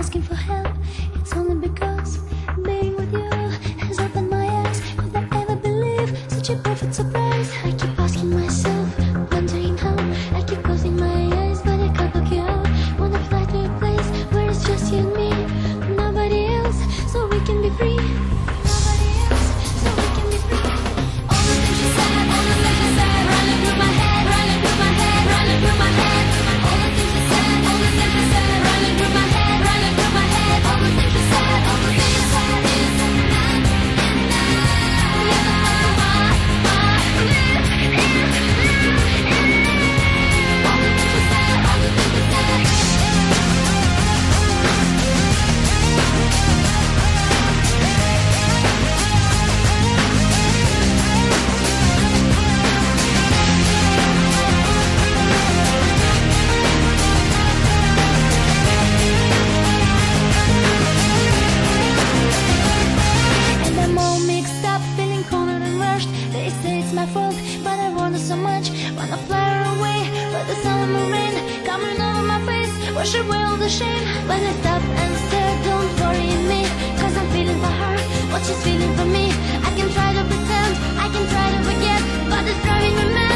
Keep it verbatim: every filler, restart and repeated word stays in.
asking for help, it's only because being with you has opened my eyes. Could I ever believe such a perfect surprise? I keep asking myself, wondering how. I keep closing my eyes, but I can't look you out. Wanna fly to a place where it's just you and me, nobody else, so we can be free. Nobody else, so we can be free. All the things you said, all the things you said, running through my head, running through my head, running through my head. All the things you said, all the things you said, running through my head, running through my head. All the things you said, all the things you said is enough, enough. Yeah, my, my lips is enough. All the things you said, all the things you said. And I'm all mixed up, feeling cornered and rushed. They say it's my fault, but I want it so much. Wanna fly her away, but the sun and the rain coming over my face, wash away all the shame. When I stop and stare, don't worry me, cause I'm feeling for her what she's feeling for me. I can try to pretend, I can try to forget, but it's driving me mad.